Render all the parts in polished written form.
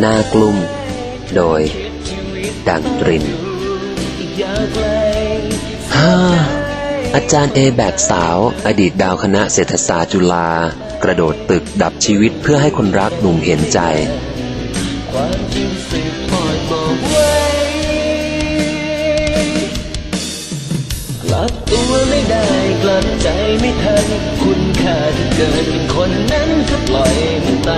น่ากลุ้มโดยดังตรินอาจารย์เอแบกสาวอดีตดาวคณะเศรษฐศาสตร์จุฬากระโดดตึกดับชีวิตเพื่อให้คนรักหนุ่มเห็นใจความจริงสืบทอดบอกไว้กลับตัวไม่ได้กลับใจไม่ทันคุณค่าที่เกิดเป็นคนนั้นก็ปล่อยมันไป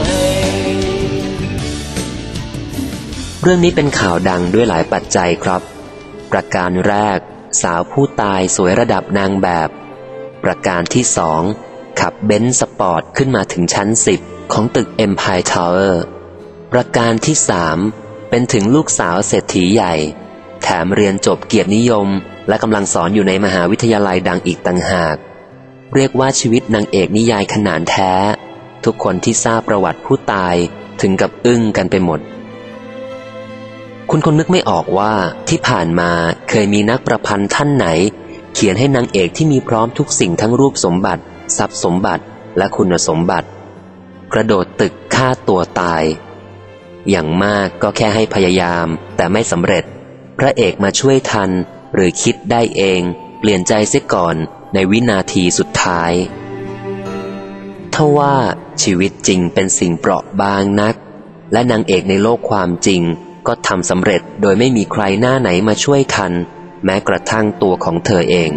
เรื่องนี้เป็นข่าวดังด้วยหลายปัจจัยครับประการแรกสาวผู้ตายสวยระดับนางแบบประการที่สองขับเบนซ์สปอร์ตขึ้นมาถึงชั้น10ของตึก Empire Tower ประการที่สามเป็นถึงลูกสาวเศรษฐีใหญ่แถมเรียนจบเกียรตินิยมและกำลังสอนอยู่ในมหาวิทยาลัยดังอีกต่างหากเรียกว่าชีวิตนางเอกนิยายขนานแท้ทุกคนที่ทราบประวัติผู้ตายถึงกับอึ้งกันไปหมดคุณคงนึกไม่ออกว่าที่ผ่านมาเคยมีนักประพันธ์ท่านไหนเขียนให้นางเอกที่มีพร้อมทุกสิ่งทั้งรูปสมบัติทรัพย์สมบัติและคุณสมบัติกระโดดตึกฆ่าตัวตายอย่างมากก็แค่ให้พยายามแต่ไม่สำเร็จพระเอกมาช่วยทันหรือคิดได้เองเปลี่ยนใจเสียก่อนในวินาทีสุดท้ายทว่าชีวิตจริงเป็นสิ่งเปราะบางนักและนางเอกในโลกความจริงก็ทำสำเร็จโดยไม่มีใครหน้าไหนมาช่วยทันแม้กระทั่งตัวของเธอเอง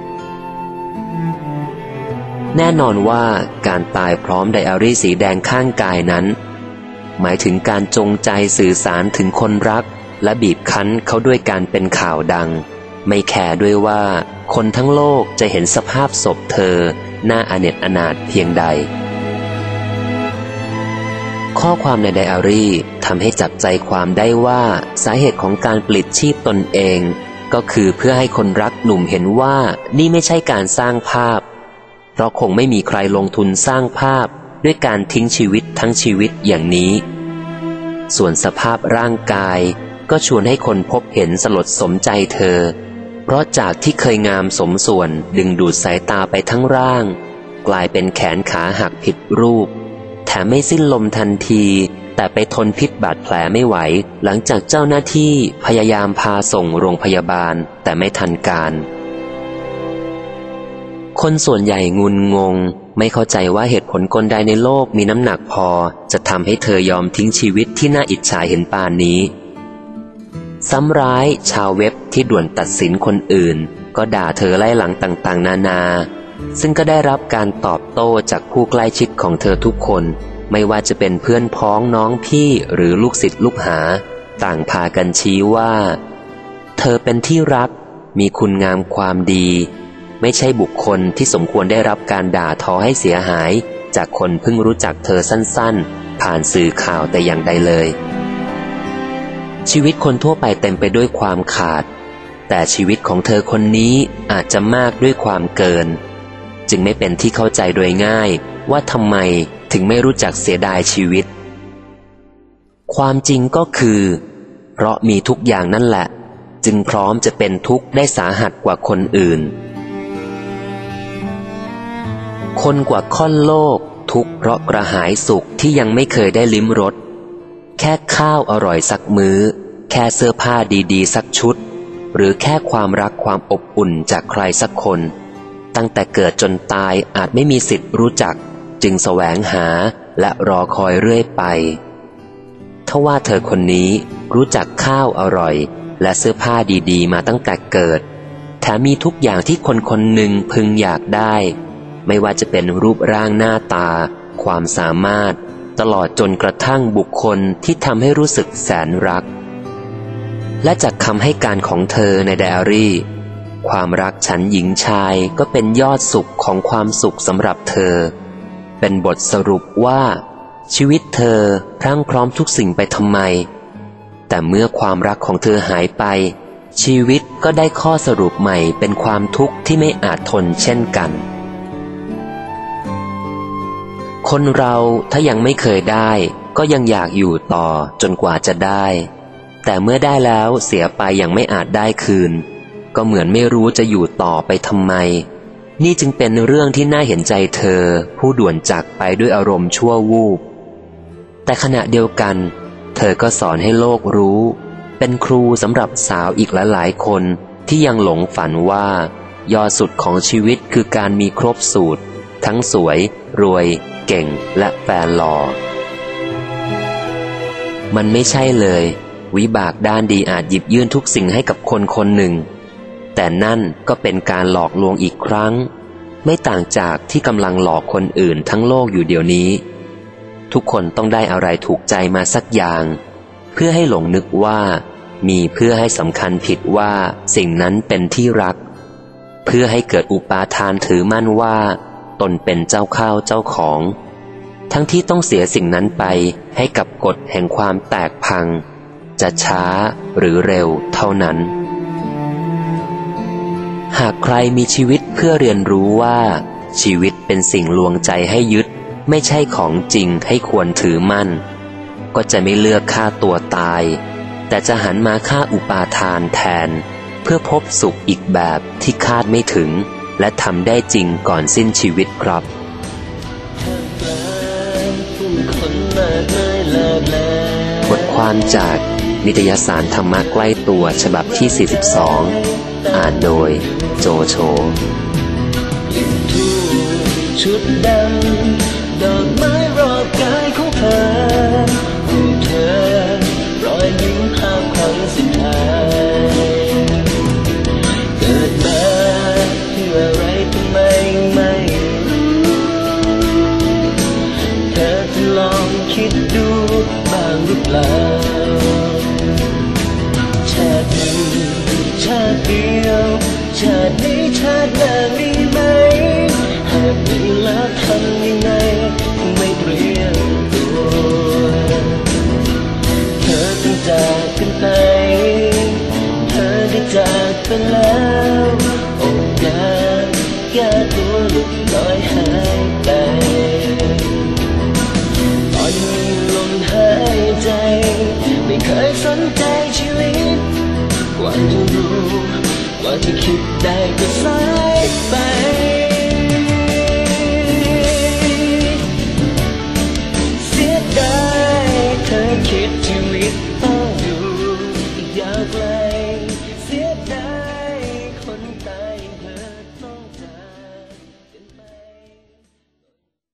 แน่นอนว่าการตายพร้อมไดอารี่สีแดงข้างกายนั้นหมายถึงการจงใจสื่อสารถึงคนรักและบีบคั้นเขาด้วยการเป็นข่าวดังไม่แคร์ด้วยว่าคนทั้งโลกจะเห็นสภาพศพเธอน่าอเนจอนาถเพียงใดข้อความในไดอารี่ทำให้จับใจความได้ว่าสาเหตุของการปลิดชีพตนเองก็คือเพื่อให้คนรักหนุ่มเห็นว่านี่ไม่ใช่การสร้างภาพเพราะคงไม่มีใครลงทุนสร้างภาพด้วยการทิ้งชีวิตทั้งชีวิตอย่างนี้ส่วนสภาพร่างกายก็ชวนให้คนพบเห็นสลดสมใจเธอเพราะจากที่เคยงามสมส่วนดึงดูดสายตาไปทั้งร่างกลายเป็นแขนขาหักผิดรูปแถมไม่สิ้นลมทันทีแต่ไปทนพิษบาดแผลไม่ไหวหลังจากเจ้าหน้าที่พยายามพาส่งโรงพยาบาลแต่ไม่ทันการคนส่วนใหญ่งุนงงไม่เข้าใจว่าเหตุผลกลใดในโลกมีน้ำหนักพอจะทำให้เธอยอมทิ้งชีวิตที่น่าอิจฉาเห็นปานนี้ซ้ำร้ายชาวเว็บที่ด่วนตัดสินคนอื่นก็ด่าเธอไล่หลังต่างๆนานาซึ่งก็ได้รับการตอบโต้จากผู้ใกล้ชิดของเธอทุกคนไม่ว่าจะเป็นเพื่อนพ้องน้องพี่หรือลูกศิษย์ลูกหาต่างพากันชี้ว่าเธอเป็นที่รักมีคุณงามความดีไม่ใช่บุคคลที่สมควรได้รับการด่าทอให้เสียหายจากคนเพิ่งรู้จักเธอสั้นๆผ่านสื่อข่าวแต่อย่างใดเลยชีวิตคนทั่วไปเต็มไปด้วยความขาดแต่ชีวิตของเธอคนนี้อาจจะมากด้วยความเกินจึงไม่เป็นที่เข้าใจโดยง่ายว่าทำไมถึงไม่รู้จักเสียดายชีวิตความจริงก็คือเพราะมีทุกอย่างนั่นแหละจึงพร้อมจะเป็นทุกข์ได้สาหัสกว่าคนอื่นคนกว่าค่อนโลกทุกข์เพราะกระหายสุขที่ยังไม่เคยได้ลิ้มรสแค่ข้าวอร่อยสักมื้อแค่เสื้อผ้าดีๆสักชุดหรือแค่ความรักความอบอุ่นจากใครสักคนตั้งแต่เกิดจนตายอาจไม่มีสิทธิ์รู้จักจึงแสวงหาและรอคอยเรื่อยไปทว่าเธอคนนี้รู้จักข้าวอร่อยและเสื้อผ้าดีๆมาตั้งแต่เกิดแถมมีทุกอย่างที่คนคนหนึ่งพึงอยากได้ไม่ว่าจะเป็นรูปร่างหน้าตาความสามารถตลอดจนกระทั่งบุคคลที่ทำให้รู้สึกแสนรักและจากคำให้การของเธอในไดอารี่ความรักฉันหญิงชายก็เป็นยอดสุขของความสุขสำหรับเธอเป็นบทสรุปว่าชีวิตเธอพรั่งพร้อมทุกสิ่งไปทำไมแต่เมื่อความรักของเธอหายไปชีวิตก็ได้ข้อสรุปใหม่เป็นความทุกข์ที่ไม่อาจทนเช่นกันคนเราถ้ายังไม่เคยได้ก็ยังอยากอยู่ต่อจนกว่าจะได้แต่เมื่อได้แล้วเสียไปอย่างไม่อาจได้คืนก็เหมือนไม่รู้จะอยู่ต่อไปทำไมนี่จึงเป็นเรื่องที่น่าเห็นใจเธอผู้ด่วนจากไปด้วยอารมณ์ชั่ววูบแต่ขณะเดียวกันเเธอก็สอนให้โลกรู้เป็นครูสำหรับสาวอีกหลายๆคนที่ยังหลงฝันว่ายอดสุดของชีวิตคือการมีครบสูตรทั้งสวยรวยเก่งและแฟนหล่อมันไม่ใช่เลยวิบากด้านดีอาจหยิบยื่นทุกสิ่งให้กับคนคนหนึ่งแต่นั่นก็เป็นการหลอกลวงอีกครั้งไม่ต่างจากที่กำลังหลอกคนอื่นทั้งโลกอยู่เดี๋ยวนี้ทุกคนต้องได้อะไรถูกใจมาสักอย่างเพื่อให้หลงนึกว่ามีเพื่อให้สำคัญผิดว่าสิ่งนั้นเป็นที่รักเพื่อให้เกิดอุปาทานถือมั่นว่าตนเป็นเจ้าข้าวเจ้าของทั้งที่ต้องเสียสิ่งนั้นไปให้กับกฎแห่งความแตกพังจะช้าหรือเร็วเท่านั้นหากใครมีชีวิตเพื่อเรียนรู้ว่าชีวิตเป็นสิ่งลวงใจให้ยึดไม่ใช่ของจริงให้ควรถือมั่นก็จะไม่เลือกฆ่าตัวตายแต่จะหันมาฆ่าอุปาทานแทนเพื่อพบสุขอีกแบบที่คาดไม่ถึงและทำได้จริงก่อนสิ้นชีวิตครับบทความจากนิตยสารธรรมะใกล้ตัวฉบับที่42อ่านโดยโจโฉชุดดำดอกไม้รอบกายของเธอรูปเธอรอยยิ้มภาพครั้งสุดท้ายเกิดมาเพื่ออะไรทำไมไม่รู้เธอจะลองคิดดูบ้างหรือเปล่าชาติหนึ่งชาติเดียวชาตินี้ชาติหน้ามีไหมหากมีแล้วทำยังไงไม่เปลี่ยนตัวเธอต้องจากกันไปเธอได้จากไปแล้วโอกาสแก้ตัวหลุดลอยหายไปตอนมีลมหายใจไม่เคยสนใจชีวิตกว่าจะรู้ว่าที่คิดได้ก็สายไปเสียดายเธอคิดชีวิตไป